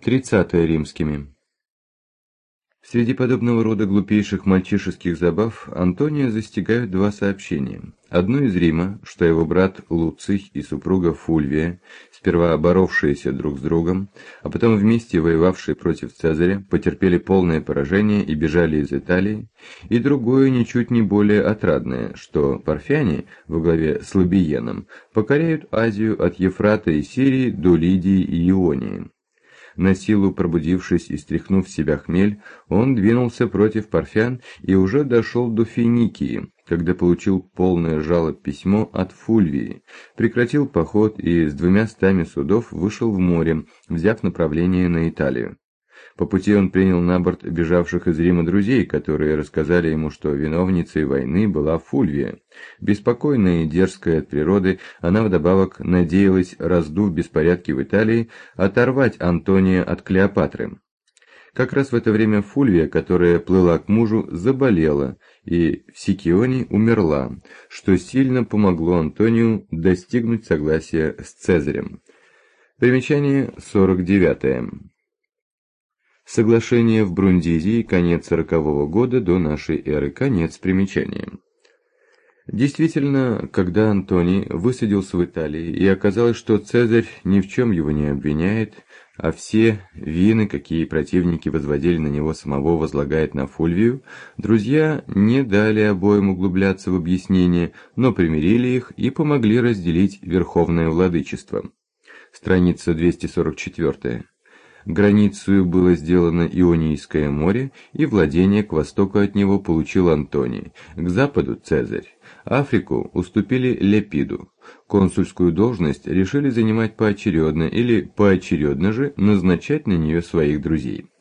30 римскими. Среди подобного рода глупейших мальчишеских забав Антония застигают два сообщения. Одно из Рима, что его брат Луций и супруга Фульвия, сперва боровшиеся друг с другом, а потом вместе воевавшие против Цезаря, потерпели полное поражение и бежали из Италии, и другое, ничуть не более отрадное, что парфяне во главе с Лабиеном покоряют Азию от Ефрата и Сирии до Лидии и Ионии. На силу пробудившись и стряхнув с себя хмель, он двинулся против парфян и уже дошел до Финикии, когда получил полное жалоб письмо от Фульвии, прекратил поход и с 200 судов вышел в море, взяв направление на Италию. По пути он принял на борт бежавших из Рима друзей, которые рассказали ему, что виновницей войны была Фульвия. Беспокойная и дерзкая от природы, она вдобавок надеялась, раздув беспорядки в Италии, оторвать Антония от Клеопатры. Как раз в это время Фульвия, которая плыла к мужу, заболела и в Сикионе умерла, что сильно помогло Антонию достигнуть согласия с Цезарем. Примечание 49. Соглашение в Брундизии, конец 40-го года до нашей эры, конец примечания. Действительно, когда Антоний высадился в Италии, и оказалось, что Цезарь ни в чем его не обвиняет, а все вины, какие противники возводили на него самого, возлагает на Фульвию, друзья не дали обоим углубляться в объяснение, но примирили их и помогли разделить верховное владычество. Страница 244. Границей было сделано Ионийское море, и владение к востоку от него получил Антоний, к западу Цезарь. Африку уступили Лепиду. Консульскую должность решили занимать поочередно или поочередно же назначать на нее своих друзей.